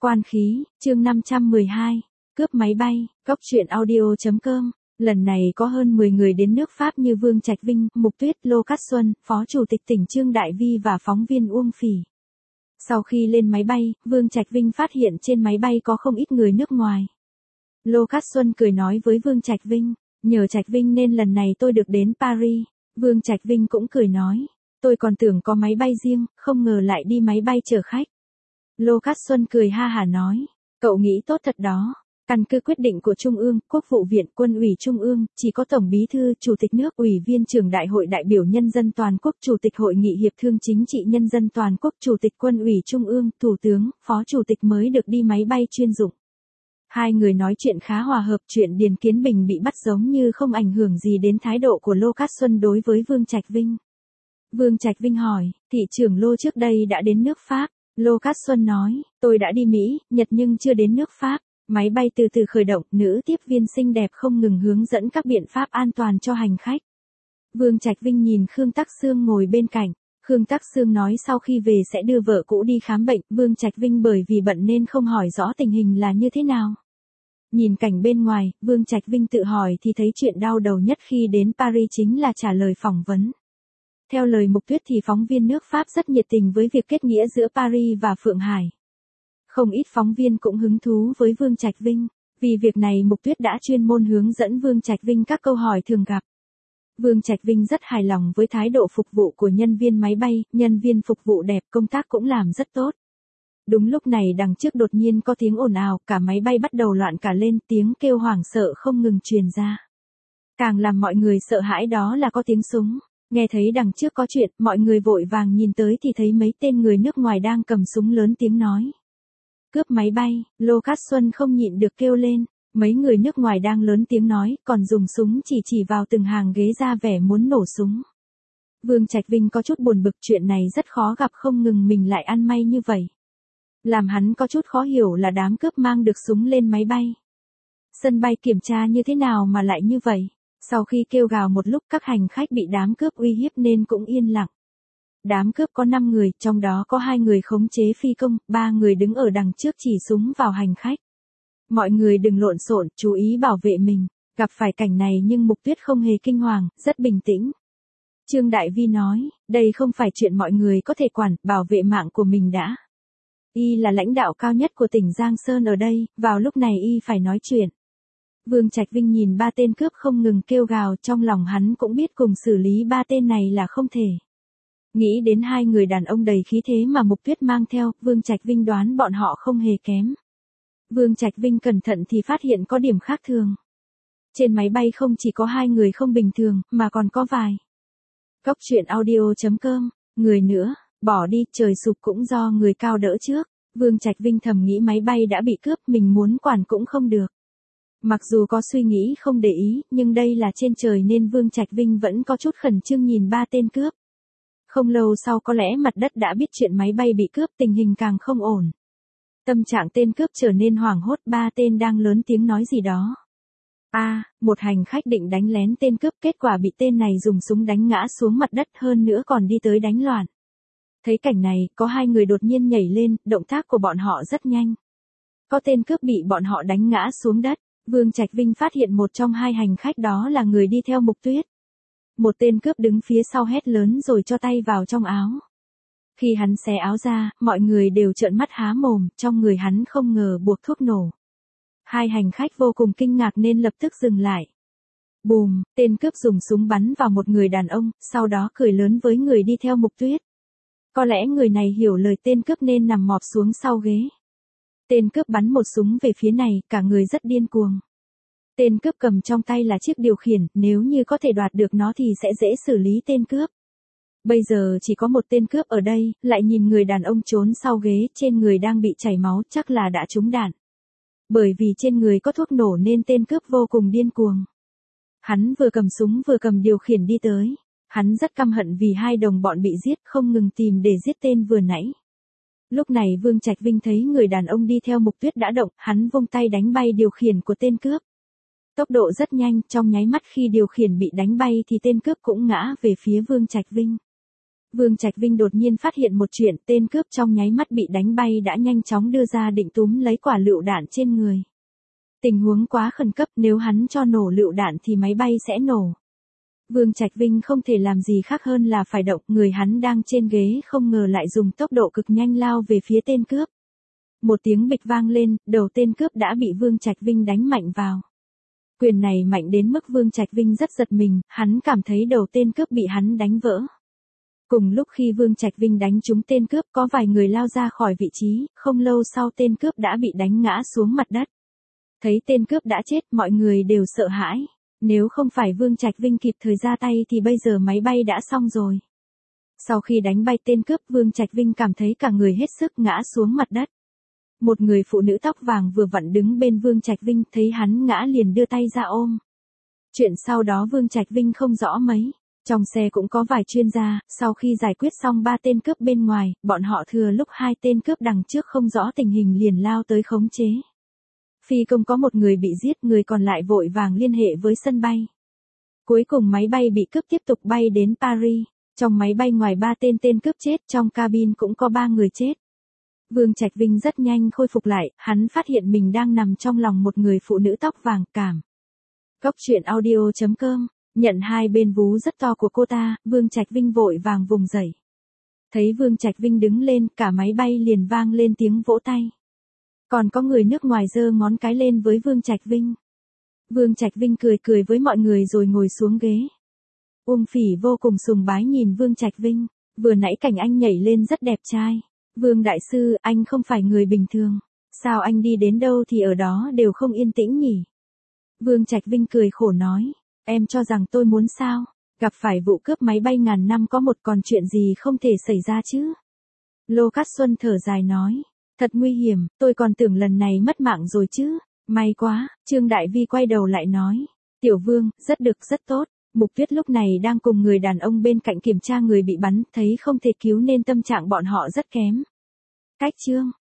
Quan khí, chương 512, cướp máy bay, góc truyện audio.com. Lần này có hơn 10 người đến nước Pháp như Vương Trạch Vinh, Mục Tuyết, Lô Cát Xuân, Phó Chủ tịch tỉnh Trương Đại Vi và phóng viên Uông Phỉ. Sau khi lên máy bay, Vương Trạch Vinh phát hiện trên máy bay có không ít người nước ngoài. Lô Cát Xuân cười nói với Vương Trạch Vinh, nhờ Trạch Vinh nên lần này tôi được đến Paris. Vương Trạch Vinh cũng cười nói, tôi còn tưởng có máy bay riêng, không ngờ lại đi máy bay chở khách. Lô Cát Xuân cười ha hả nói, cậu nghĩ tốt thật đó. Căn cứ quyết định của Trung ương, Quốc vụ viện, Quân ủy Trung ương, chỉ có Tổng Bí thư, Chủ tịch nước, Ủy viên trưởng Đại hội đại biểu Nhân dân toàn quốc, Chủ tịch Hội nghị Hiệp thương Chính trị Nhân dân toàn quốc, Chủ tịch Quân ủy Trung ương, Thủ tướng, Phó Chủ tịch mới được đi máy bay chuyên dụng. Hai người nói chuyện khá hòa hợp, chuyện Điền Kiến Bình bị bắt giống như không ảnh hưởng gì đến thái độ của Lô Cát Xuân đối với Vương Trạch Vinh. Vương Trạch Vinh hỏi, thị trưởng Lô trước đây đã đến nước Pháp. Lô Cát Xuân nói, tôi đã đi Mỹ, Nhật nhưng chưa đến nước Pháp. Máy bay từ từ khởi động, nữ tiếp viên xinh đẹp không ngừng hướng dẫn các biện pháp an toàn cho hành khách. Vương Trạch Vinh nhìn Khương Tắc Xương ngồi bên cạnh. Khương Tắc Xương nói sau khi về sẽ đưa vợ cũ đi khám bệnh. Vương Trạch Vinh bởi vì bận nên không hỏi rõ tình hình là như thế nào. Nhìn cảnh bên ngoài, Vương Trạch Vinh tự hỏi thì thấy chuyện đau đầu nhất khi đến Paris chính là trả lời phỏng vấn. Theo lời Mục Tuyết thì phóng viên nước Pháp rất nhiệt tình với việc kết nghĩa giữa Paris và Phượng Hải. Không ít phóng viên cũng hứng thú với Vương Trạch Vinh, vì việc này Mục Tuyết đã chuyên môn hướng dẫn Vương Trạch Vinh các câu hỏi thường gặp. Vương Trạch Vinh rất hài lòng với thái độ phục vụ của nhân viên máy bay, nhân viên phục vụ đẹp, công tác cũng làm rất tốt. Đúng lúc này đằng trước đột nhiên có tiếng ồn ào, cả máy bay bắt đầu loạn cả lên, tiếng kêu hoảng sợ không ngừng truyền ra. Càng làm mọi người sợ hãi đó là có tiếng súng. Nghe thấy đằng trước có chuyện, mọi người vội vàng nhìn tới thì thấy mấy tên người nước ngoài đang cầm súng lớn tiếng nói. Cướp máy bay, Lô Cát Xuân không nhịn được kêu lên, mấy người nước ngoài đang lớn tiếng nói, còn dùng súng chỉ vào từng hàng ghế ra vẻ muốn nổ súng. Vương Trạch Vinh có chút buồn bực, chuyện này rất khó gặp, không ngừng mình lại ăn may như vậy. Làm hắn có chút khó hiểu là đám cướp mang được súng lên máy bay. Sân bay kiểm tra như thế nào mà lại như vậy? Sau khi kêu gào một lúc các hành khách bị đám cướp uy hiếp nên cũng yên lặng. Đám cướp có 5 người, trong đó có 2 người khống chế phi công, 3 người đứng ở đằng trước chỉ súng vào hành khách. Mọi người đừng lộn xộn, chú ý bảo vệ mình. Gặp phải cảnh này nhưng Mục Tuyết không hề kinh hoàng, rất bình tĩnh. Trương Đại Vi nói, đây không phải chuyện mọi người có thể quản, bảo vệ mạng của mình đã. Y là lãnh đạo cao nhất của tỉnh Giang Sơn ở đây, vào lúc này Y phải nói chuyện. Vương Trạch Vinh nhìn 3 tên cướp không ngừng kêu gào, trong lòng hắn cũng biết cùng xử lý 3 tên này là không thể. Nghĩ đến 2 người đàn ông đầy khí thế mà Mục Tuyết mang theo, Vương Trạch Vinh đoán bọn họ không hề kém. Vương Trạch Vinh cẩn thận thì phát hiện có điểm khác thường. Trên máy bay không chỉ có 2 người không bình thường, mà còn có vài. Góc truyện audio.com, người nữa, bỏ đi, trời sụp cũng do người cao đỡ trước. Vương Trạch Vinh thầm nghĩ máy bay đã bị cướp, mình muốn quản cũng không được. Mặc dù có suy nghĩ không để ý, nhưng đây là trên trời nên Vương Trạch Vinh vẫn có chút khẩn trương nhìn 3 tên cướp. Không lâu sau có lẽ mặt đất đã biết chuyện máy bay bị cướp, tình hình càng không ổn. Tâm trạng tên cướp trở nên hoảng hốt, 3 tên đang lớn tiếng nói gì đó. Một hành khách định đánh lén tên cướp, kết quả bị tên này dùng súng đánh ngã xuống mặt đất, hơn nữa còn đi tới đánh loạn. Thấy cảnh này, có 2 người đột nhiên nhảy lên, động tác của bọn họ rất nhanh. Có tên cướp bị bọn họ đánh ngã xuống đất. Vương Trạch Vinh phát hiện một trong 2 hành khách đó là người đi theo Mục Tuyết. Một tên cướp đứng phía sau hét lớn rồi cho tay vào trong áo. Khi hắn xé áo ra, mọi người đều trợn mắt há mồm, trong người hắn không ngờ buộc thuốc nổ. 2 hành khách vô cùng kinh ngạc nên lập tức dừng lại. Bùm, tên cướp dùng súng bắn vào một người đàn ông, sau đó cười lớn với người đi theo Mục Tuyết. Có lẽ người này hiểu lời tên cướp nên nằm mọp xuống sau ghế. Tên cướp bắn một súng về phía này, cả người rất điên cuồng. Tên cướp cầm trong tay là chiếc điều khiển, nếu như có thể đoạt được nó thì sẽ dễ xử lý tên cướp. Bây giờ chỉ có một tên cướp ở đây, lại nhìn người đàn ông trốn sau ghế, trên người đang bị chảy máu, chắc là đã trúng đạn. Bởi vì trên người có thuốc nổ nên tên cướp vô cùng điên cuồng. Hắn vừa cầm súng vừa cầm điều khiển đi tới. Hắn rất căm hận vì 2 đồng bọn bị giết, không ngừng tìm để giết tên vừa nãy. Lúc này Vương Trạch Vinh thấy người đàn ông đi theo Mục Tuyết đã động, hắn vung tay đánh bay điều khiển của tên cướp. Tốc độ rất nhanh, trong nháy mắt khi điều khiển bị đánh bay thì tên cướp cũng ngã về phía Vương Trạch Vinh. Vương Trạch Vinh đột nhiên phát hiện một chuyện, tên cướp trong nháy mắt bị đánh bay đã nhanh chóng đưa ra định túm lấy quả lựu đạn trên người. Tình huống quá khẩn cấp, nếu hắn cho nổ lựu đạn thì máy bay sẽ nổ. Vương Trạch Vinh không thể làm gì khác hơn là phải động, người hắn đang trên ghế không ngờ lại dùng tốc độ cực nhanh lao về phía tên cướp. Một tiếng bịch vang lên, đầu tên cướp đã bị Vương Trạch Vinh đánh mạnh vào. Quyền này mạnh đến mức Vương Trạch Vinh rất giật mình, hắn cảm thấy đầu tên cướp bị hắn đánh vỡ. Cùng lúc khi Vương Trạch Vinh đánh trúng tên cướp, có vài người lao ra khỏi vị trí, không lâu sau tên cướp đã bị đánh ngã xuống mặt đất. Thấy tên cướp đã chết, mọi người đều sợ hãi. Nếu không phải Vương Trạch Vinh kịp thời ra tay thì bây giờ máy bay đã xong rồi. Sau khi đánh bay tên cướp, Vương Trạch Vinh cảm thấy cả người hết sức ngã xuống mặt đất. Một người phụ nữ tóc vàng vừa vặn đứng bên Vương Trạch Vinh, thấy hắn ngã liền đưa tay ra ôm. Chuyện sau đó Vương Trạch Vinh không rõ mấy. Trong xe cũng có vài chuyên gia, sau khi giải quyết xong 3 tên cướp bên ngoài, bọn họ thừa lúc 2 tên cướp đằng trước không rõ tình hình liền lao tới khống chế. Phi công có một người bị giết, người còn lại vội vàng liên hệ với sân bay. Cuối cùng máy bay bị cướp tiếp tục bay đến Paris. Trong máy bay ngoài 3 tên cướp chết, trong cabin cũng có 3 người chết. Vương Trạch Vinh rất nhanh khôi phục lại, hắn phát hiện mình đang nằm trong lòng một người phụ nữ tóc vàng cảm. Góc truyện audio.com, nhận hai bên vú rất to của cô ta, Vương Trạch Vinh vội vàng vùng dậy. Thấy Vương Trạch Vinh đứng lên, cả máy bay liền vang lên tiếng vỗ tay. Còn có người nước ngoài giơ ngón cái lên với Vương Trạch Vinh. Vương Trạch Vinh cười cười với mọi người rồi ngồi xuống ghế. Phỉ vô cùng sùng bái nhìn Vương Trạch Vinh, vừa nãy cảnh anh nhảy lên rất đẹp trai. Vương đại sư, anh không phải người bình thường. Sao anh đi đến đâu thì ở đó đều không yên tĩnh nhỉ? Vương Trạch Vinh cười khổ nói. Em cho rằng tôi muốn sao? Gặp phải vụ cướp máy bay ngàn năm có một, còn chuyện gì không thể xảy ra chứ? Lô Cát Xuân thở dài nói. Thật nguy hiểm, tôi còn tưởng lần này mất mạng rồi chứ. May quá, Trương Đại Vi quay đầu lại nói. Tiểu Vương, rất được, rất tốt. Mục Tuyết lúc này đang cùng người đàn ông bên cạnh kiểm tra người bị bắn, thấy không thể cứu nên tâm trạng bọn họ rất kém. Cách chương